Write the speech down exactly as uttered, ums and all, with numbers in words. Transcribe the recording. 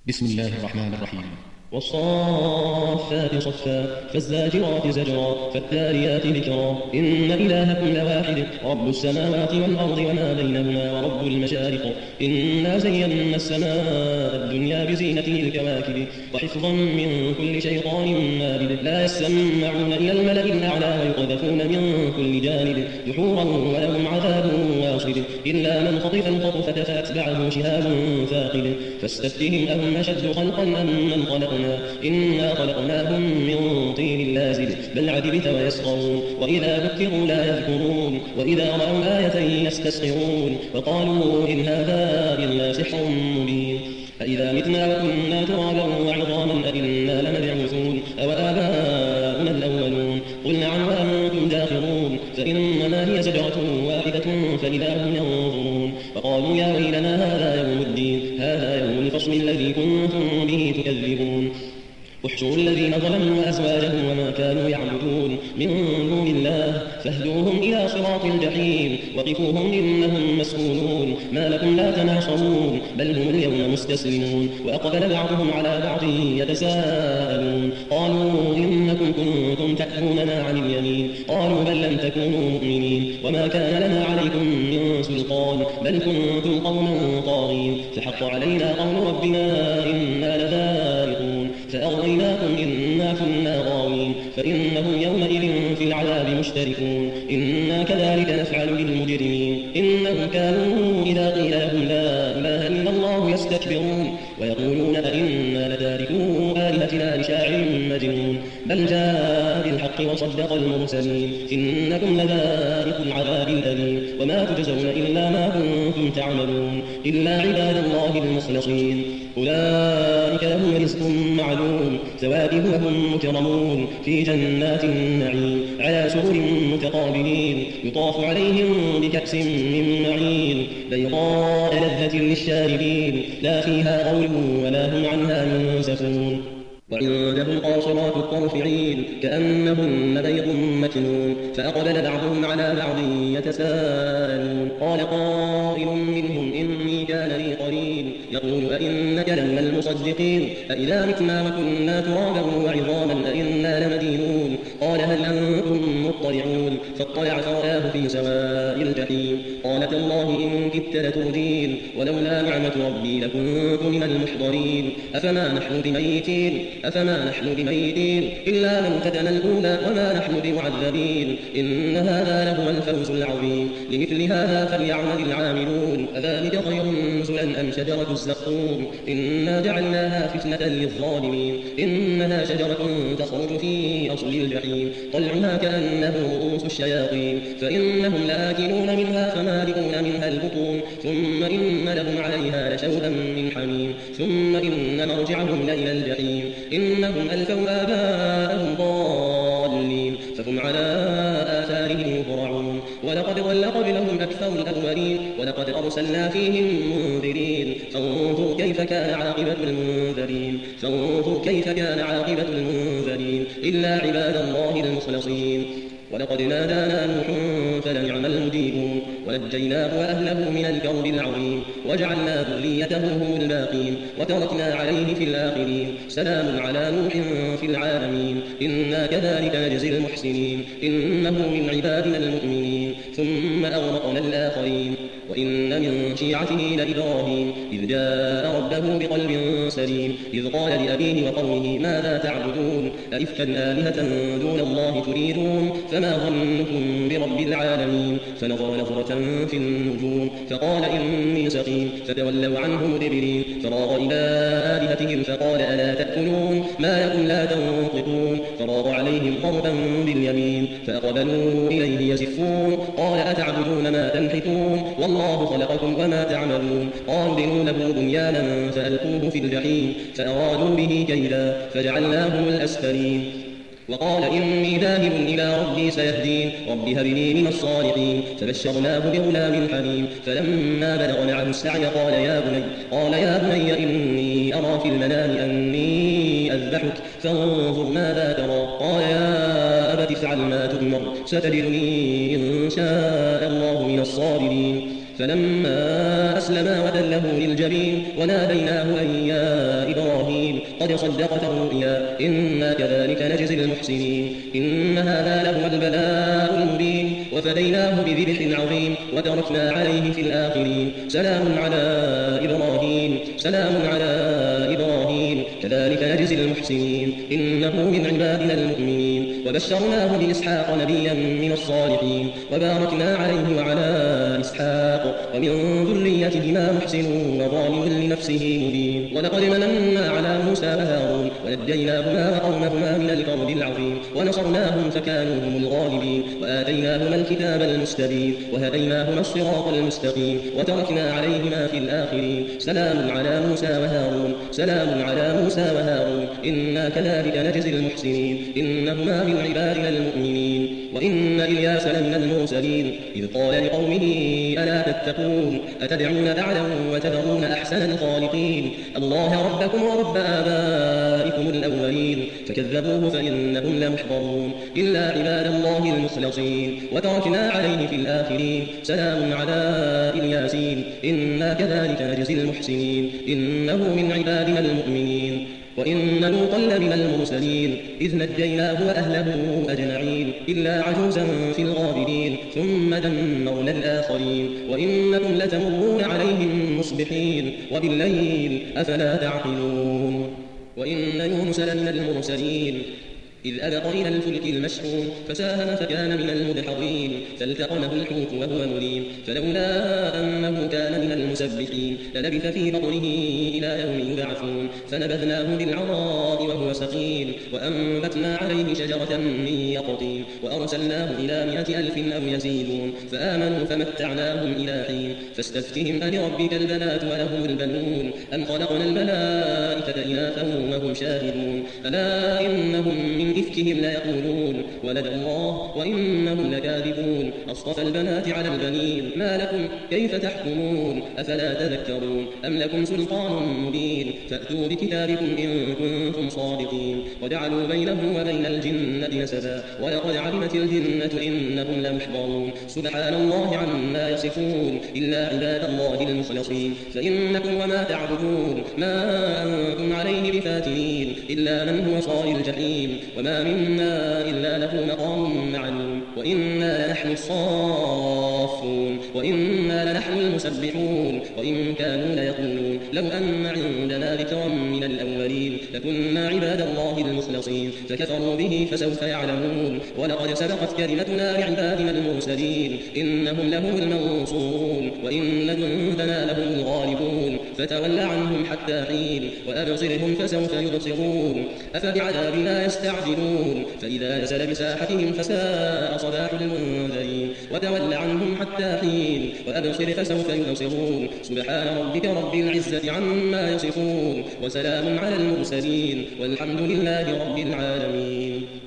بسم الله الرحمن الرحيم. والصافات صفا فالزاجرات زجرا فالتاليات ذكرا إن إلهكم لواحد رب السماوات والأرض وما بينهما ورب المشارق إنا زينا السماء الدنيا بزينة الكواكب وحفظا من كل شيطان مارد لا يسمعون إلى الملأ الأعلى ويقذفون من كل جانب دحورا ولهم عذاب واصب إلا من خطف الخطفة فأتبعه شهاب ثاقب فاستفتهم أهم أشد خلقا أم من خلقنا إنا خلقناهم من طين لازب بل عجبت ويسخرون وإذا ذكروا لا يذكرون وإذا رأوا آية يستسخرون وقالوا إن هذا إلا سحر مبين أإذا متنا وكنا ترابا وعظاما أإنا لمبعوثون أو آباؤنا الأولون قل نعم وأنتم داخرون فإنما هي زجرة واحدة فإذا هم ينظرون وقالوا يا ويلنا هذا يوم الدين هذا يوم الفصل الذي كنتم به تكذبون احشروا الذين ظلموا وأزواجهم وما كانوا يعبدون من دون الله فاهدوهم إلى صراط الجحيم وقفوهم إنهم مسؤولون ما لكم لا تناصرون بل هم اليوم مستسلمون وأقبل بعضهم على بعض يتساءلون قالوا إنكم كنتم تأتوننا عن اليمين قالوا بل لم تكونوا مؤمنين وما كان لنا عليكم من سلطان بل كنتم قوما طاغين فحق علينا قول ربنا إنا لذائقون فأغويناكم إنا كنا غاوين فإنهم يومئذ في العذاب مشتركون إنا كذلك نفعل بالمجرمين إنهم كانوا إذا قيل لهم لا إله إلا الله يستكبرون ويقولون أئنا لتاركو آلهتنا لشاعر مجنون بل جاء بالحق وصدق المرسلين إنكم لذائق العذاب الأليم وما تجزون إلا ما كنتم تعملون إلا عباد الله المخلصين أولئك لهم رزق معلوم ثوابه وهم مكرمون في جنات النعيم على سرر متقابلين يطاف عليهم بكأس من معين بيضاء لذة للشاربين لا فيها غول ولا هم عنها ينزفون وعندهم قاصرات الطرف عين كأنهن بيض مكنون فأقبل بعضهم على بعض يتساءلون قال قائل منهم إني كان لي قرين يقول أئنك لمن المصدقين أئذا متنا وكنا ترابا وعظاما أئنا لمدينون قال هل أنتم مطلعون فاطلع فرآه في سواء الجحيم قال تالله إن كدت لتردين ولولا نعمة ربي لكنت من المحضرين أفما نحن بميتين أفما نحن بميتين إلا موتتنا الأولى وما نحن بمعذبين إن هذا لهو الفوز العظيم لمثل هذا فليعمل العاملون أذلك خير نزلا أم شجرة الزقوم إنا جعلناها فتنة للظالمين إنها شجرة تخرج في أصل الجحيم طلعها كأنه رؤوس الشياطين فإنهم لآكلون منها فمالئون منها البطون ثم إن لهم عليها لشوبا من حميم ثم إن مرجعهم لإلى الجحيم إنهم ألفوا آباءهم ضالين فهم على آثارهم يهرعون ولقد ضل قبلهم أكثر الأولين ولقد أرسلنا فيهم منذرين فانظر كيف كان عاقبة المنذرين فانظر كيف كان عاقبة المنذرين إلا عباد الله المخلصين ولقد نادانا نوح فلنعم المجيبون ونجيناه وأهله من الكرب العظيم وجعلنا ذريته هم الباقين وتركنا عليه في الآخرين سلام على نوح في العالمين إنا كذلك نجزي المحسنين إنه من عبادنا المؤمنين ثم أغرقنا الآخرين وإن من شيعته لإبراهيم إذ جاء ربه بقلب سليم إذ قال لأبيه وقومه ماذا تعبدون أئفكا آلهة دون الله تريدون فما ظنكم برب العالمين فنظر نظرة في النجوم فقال إني سقيم فتولوا عنه مدبرين فراغ إلى آلهتهم فقال ألا تأكلون ما لكم لا تنطقون فراغ عليهم ضربا باليمين فأقبلوا إليه يزفون قال أتعبدون ما تنحتون والله خلقكم وما تعملون قالوا بنوا له بنيانا فألقوه في الجحيم فأرادوا به كيدا فجعلناهم الأسفلين وقال إني ذاهب إلى ربي سيهدين رب هب لي من الصالحين فبشرناه بغلام حليم فلما بلغ معه السعي قال يا بني قال يا بني إني أرى في المنام أني أذبحك فانظر ماذا ترى قال يا أبت افعل ما تؤمر ستجدني إن شاء الله من الصابرين فلما أسلما وتله للجبين وناديناه أن يا إبراهيم قد صدقت الرؤيا إنا كذلك نجزي المحسنين إن هذا لهو البلاء المبين وفديناه بذبح عظيم وتركنا عليه في الآخرين سلام على إبراهيم سلام على إبراهيم كذلك نجزي المحسنين إنه من عبادنا المؤمنين وبشرناه بإسحاق نبيا من الصالحين وباركنا عليه وعلى إسحاق ومن ذريتهما محسن وظالم لنفسه مبين ولقد مننا على موسى وهارون ونجيناهما وقومهما من الكرب العظيم ونصرناهم فكانوا هم الغالبين وآتيناهما الكتاب المستبين وهديناهما الصراط المستقيم وتركنا عليهما في الآخرين سلام على موسى وهارون سلام على موسى وهارون إنا كذلك نجزي المحسنين إنهما من عبادنا المؤمنين وإن إلياس لمن المرسلين إذ قال لقومه ألا تتقون أتدعون بعلا وتذرون أحسن الخالقين الله ربكم ورب آبائكم الأولين فكذبوه فإنهم لمحضرون إلا عباد الله المخلصين وتركنا عليه في الآخرين سلام على الياسين إنا كذلك نجزي المحسنين إنه من عبادنا المؤمنين وإن لوطا لمن المرسلين إذ نجيناه وأهله أجمعين إلا عجوزا في الغابرين ثم دمرنا الآخرين وإنكم لتمرون عليهم مصبحين وبالليل أفلا تعقلون وإن يونس لمن المرسلين إذ أبق إلى الفلك المشحون فساهم فكان من المدحضين فالتقمه الحوت وهو مليم فلولا أنه كان من المسبحين للبث في بطنه إلى يوم يبعثون فنبذناه بالعراء وهو سقيم وأنبتنا عليه شجرة من يقطين وأرسلناه إلى مائة ألف أو يزيدون فآمنوا فمتعناهم إلى حين فاستفتهم ألربك البنات ولهم البنون أم خلقنا الملائكة إناثا وهم شاهدون ألا إنهم من إفكهم ليقولون ولد الله وإنهم لكاذبون أصطفى البنات على البنين ما لكم كيف تحكمون أفلا تذكرون أم لكم سلطان مبين فأتوا بكتابكم إن كنتم صادقين وجعلوا بينه وبين الجنة نسبا ولقد علمت الجنة إنهم لمحضرون سبحان الله عما يصفون إلا عباد الله المخلصين فإنكم وما تعبدون ما أنتم عليه بفاتنين إلا من هو صال الجحيم وما منا إلا له مقام معلوم وإنا لنحن الصافون وإنا لنحن المسبحون وإن كانوا ليقولون لو أن عندنا ذكرا من الأولين لكنا عباد الله المخلصين فكفروا به فسوف يعلمون ولقد سبقت كلمتنا لعبادنا المرسلين إنهم لهم المنصورون وإن جندنا لهم الغالبون فتول عنهم حتى حين وأبصرهم فسوف يبصرون أفبعذابنا يستعجلون فإذا نزل بساحتهم فساء صباح المنذرين وتول عنهم حتى حين وأبصر فسوف يبصرون سبحان ربك رب العزة عما يصفون وسلام على المرسلين والحمد لله رب العالمين.